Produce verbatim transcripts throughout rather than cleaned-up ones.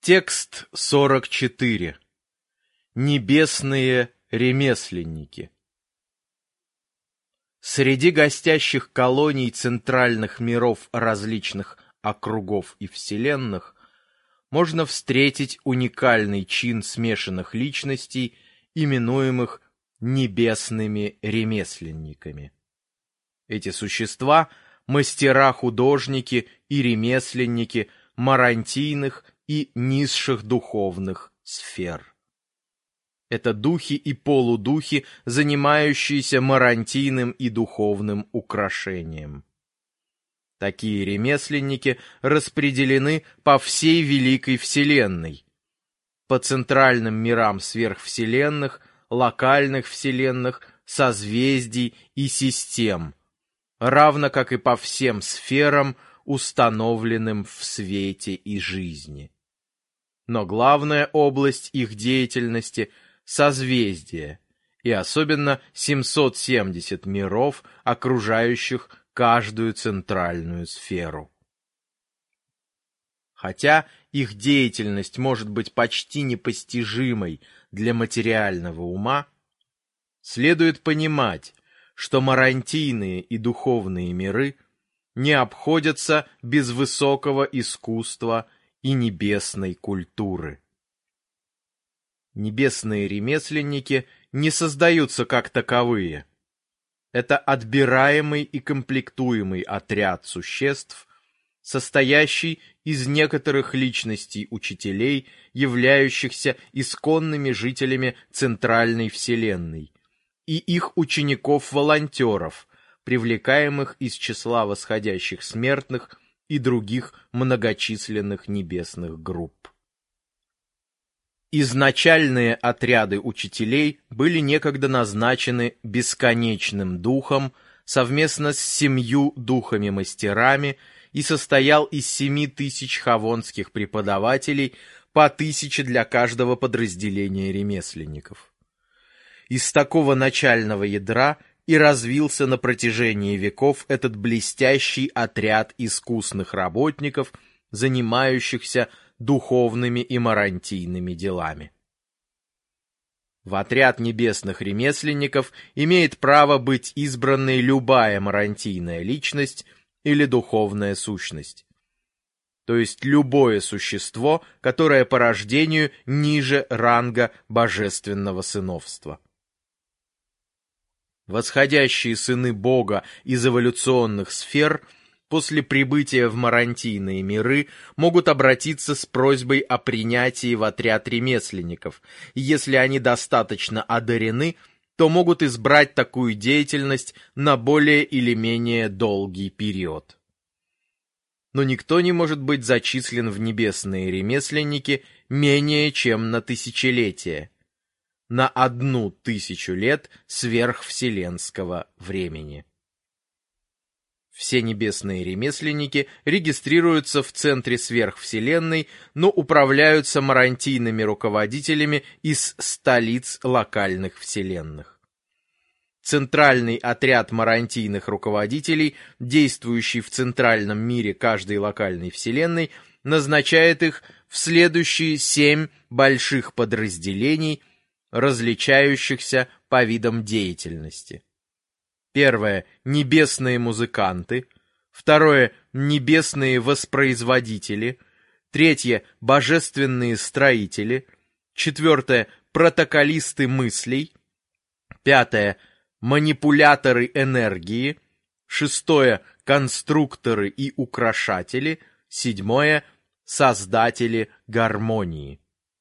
Текст сорок четыре. Небесные ремесленники. Среди гостящих колоний центральных миров различных округов и вселенных можно встретить уникальный чин смешанных личностей, именуемых небесными ремесленниками. Эти существа – мастера-художники и ремесленники марантийных и низших духовных сфер. Это духи и полудухи, занимающиеся марантийным и духовным украшением. Такие ремесленники распределены по всей Великой Вселенной, по центральным мирам сверхвселенных, локальных вселенных, созвездий и систем, равно как и по всем сферам, установленным в свете и жизни. Но главная область их деятельности – созвездия, и особенно семьсот семьдесят миров, окружающих каждую центральную сферу. Хотя их деятельность может быть почти непостижимой для материального ума, следует понимать, что марантийные и духовные миры не обходятся без высокого искусства и небесной культуры. Небесные ремесленники не создаются как таковые. Это отбираемый и комплектуемый отряд существ, состоящий из некоторых личностей учителей, являющихся исконными жителями Центральной Вселенной, и их учеников-волонтеров, привлекаемых из числа восходящих смертных и других многочисленных небесных групп. Изначальные отряды учителей были некогда назначены бесконечным духом совместно с семью духами-мастерами и состоял из семи тысяч хавонских преподавателей, по тысяче для каждого подразделения ремесленников. Из такого начального ядра и развился на протяжении веков этот блестящий отряд искусных работников, занимающихся духовными и марантийными делами. В отряд небесных ремесленников имеет право быть избранной любая марантийная личность или духовная сущность, то есть любое существо, которое по рождению ниже ранга божественного сыновства. Восходящие сыны Бога из эволюционных сфер после прибытия в марантийные миры могут обратиться с просьбой о принятии в отряд ремесленников, и если они достаточно одарены, то могут избрать такую деятельность на более или менее долгий период. Но никто не может быть зачислен в небесные ремесленники менее чем на тысячелетие, на одну тысячу лет сверхвселенского времени. Все небесные ремесленники регистрируются в центре сверхвселенной, но управляются марантийными руководителями из столиц локальных вселенных. Центральный отряд марантийных руководителей, действующий в центральном мире каждой локальной вселенной, назначает их в следующие семь больших подразделений, различающихся по видам деятельности. Первое – небесные музыканты. Второе – небесные воспроизводители. Третье – божественные строители. Четвертое – протоколисты мыслей. Пятое – манипуляторы энергии. Шестое – конструкторы и украшатели. Седьмое – создатели гармонии.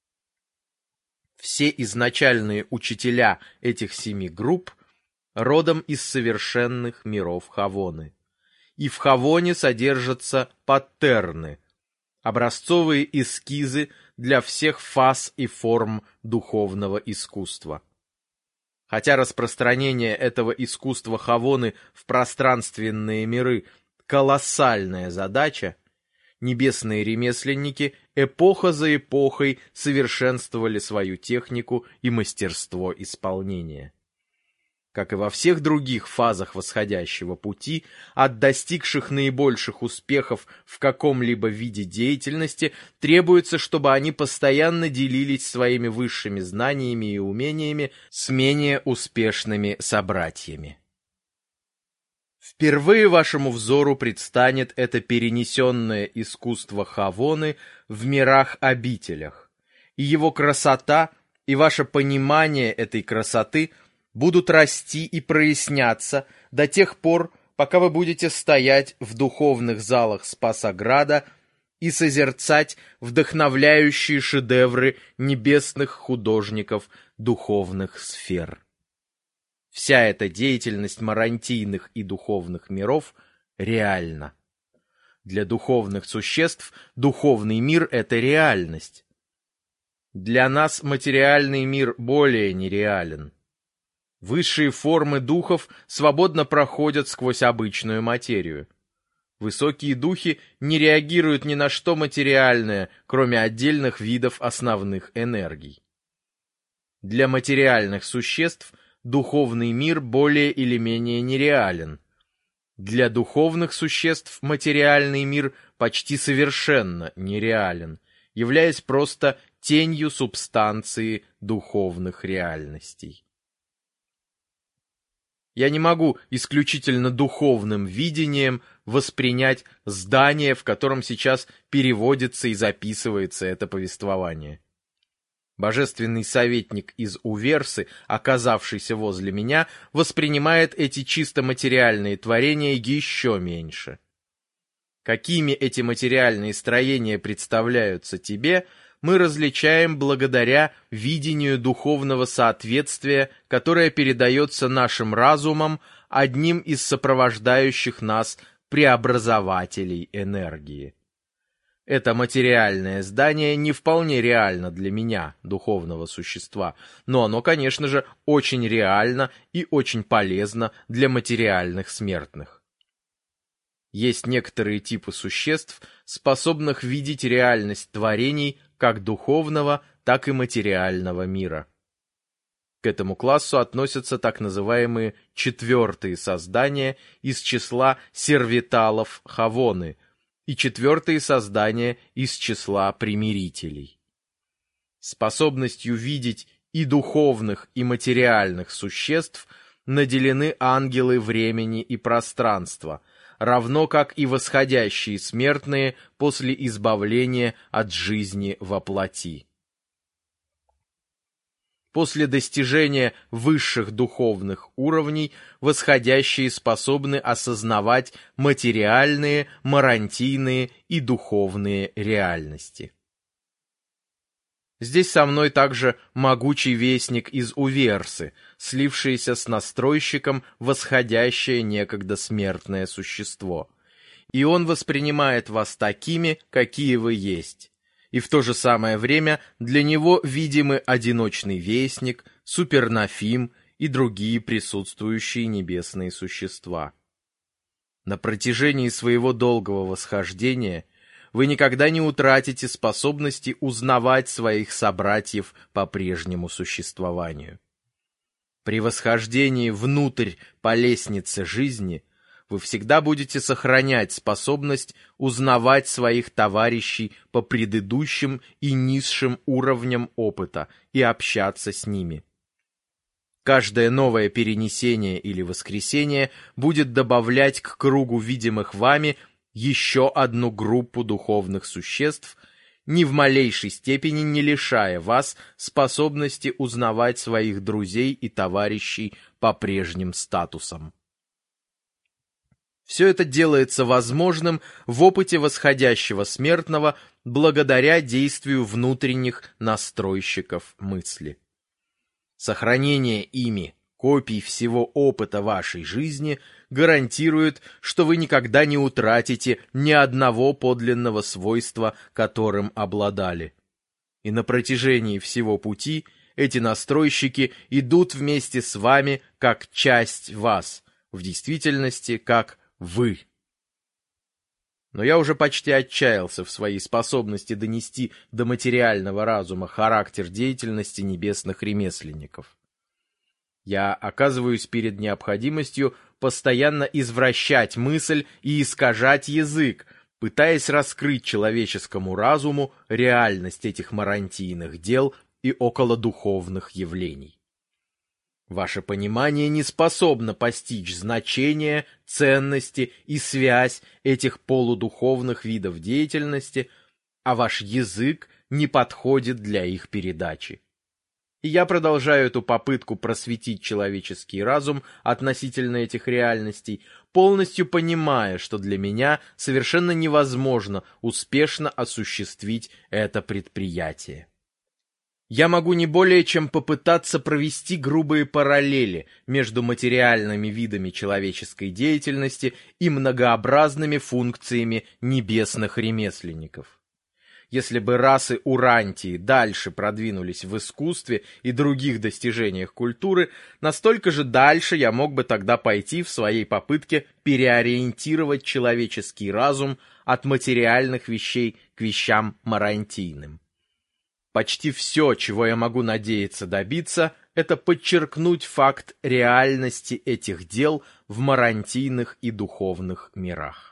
Все изначальные учителя этих семи групп родом из совершенных миров Хавоны. И в Хавоне содержатся паттерны, образцовые эскизы для всех фаз и форм духовного искусства. Хотя распространение этого искусства Хавоны в пространственные миры – колоссальная задача, небесные ремесленники эпоха за эпохой совершенствовали свою технику и мастерство исполнения. Как и во всех других фазах восходящего пути, от достигших наибольших успехов в каком-либо виде деятельности требуется, чтобы они постоянно делились своими высшими знаниями и умениями с менее успешными собратьями. Впервые вашему взору предстанет это перенесенное искусство Хавоны в мирах-обителях, и его красота и ваше понимание этой красоты будут расти и проясняться до тех пор, пока вы будете стоять в духовных залах Спасограда и созерцать вдохновляющие шедевры небесных художников духовных сфер. Вся эта деятельность марантийных и духовных миров реальна. Для духовных существ духовный мир — это реальность. Для нас материальный мир более нереален. Высшие формы духов свободно проходят сквозь обычную материю. Высокие духи не реагируют ни на что материальное, кроме отдельных видов основных энергий. Для материальных существ духовный мир более или менее нереален. Для духовных существ материальный мир почти совершенно нереален, являясь просто тенью субстанции духовных реальностей. Я не могу исключительно духовным видением воспринять здание, в котором сейчас переводится и записывается это повествование. Божественный советник из Уверсы, оказавшийся возле меня, воспринимает эти чисто материальные творения еще меньше. Какими эти материальные строения представляются тебе, мы различаем благодаря видению духовного соответствия, которое передается нашим разумом одним из сопровождающих нас преобразователей энергии. Это материальное здание не вполне реально для меня, духовного существа, но оно, конечно же, очень реально и очень полезно для материальных смертных. Есть некоторые типы существ, способных видеть реальность творений как духовного, так и материального мира. К этому классу относятся так называемые четвертые создания из числа сервиталов Хавоны и четвертые создания из числа примирителей. Способностью видеть и духовных, и материальных существ наделены ангелы времени и пространства, равно как и восходящие смертные после избавления от жизни во плоти. После достижения высших духовных уровней восходящие способны осознавать материальные, марантийные и духовные реальности. Здесь со мной также могучий вестник из Уверсы, слившийся с настройщиком восходящее некогда смертное существо. И он воспринимает вас такими, какие вы есть. И в то же самое время для него видимы одиночный вестник, супернафим и другие присутствующие небесные существа. На протяжении своего долгого восхождения вы никогда не утратите способности узнавать своих собратьев по прежнему существованию. При восхождении внутрь по лестнице жизни вы всегда будете сохранять способность узнавать своих товарищей по предыдущим и низшим уровням опыта и общаться с ними. Каждое новое перенесение или воскресение будет добавлять к кругу видимых вами еще одну группу духовных существ, ни в малейшей степени не лишая вас способности узнавать своих друзей и товарищей по прежним статусам. Все это делается возможным в опыте восходящего смертного благодаря действию внутренних настройщиков мысли. Сохранение ими копий всего опыта вашей жизни гарантирует, что вы никогда не утратите ни одного подлинного свойства, которым обладали. И на протяжении всего пути эти настройщики идут вместе с вами как часть вас, в действительности как вы. Но я уже почти отчаялся в своей способности донести до материального разума характер деятельности небесных ремесленников. Я оказываюсь перед необходимостью постоянно извращать мысль и искажать язык, пытаясь раскрыть человеческому разуму реальность этих марантийных дел и околодуховных явлений. Ваше понимание не способно постичь значение, ценности и связь этих полудуховных видов деятельности, а ваш язык не подходит для их передачи. И я продолжаю эту попытку просветить человеческий разум относительно этих реальностей, полностью понимая, что для меня совершенно невозможно успешно осуществить это предприятие. Я могу не более чем попытаться провести грубые параллели между материальными видами человеческой деятельности и многообразными функциями небесных ремесленников. Если бы расы Урантии дальше продвинулись в искусстве и других достижениях культуры, настолько же дальше я мог бы тогда пойти в своей попытке переориентировать человеческий разум от материальных вещей к вещам марантийным. Почти все, чего я могу надеяться добиться, это подчеркнуть факт реальности этих дел в марантийных и духовных мирах.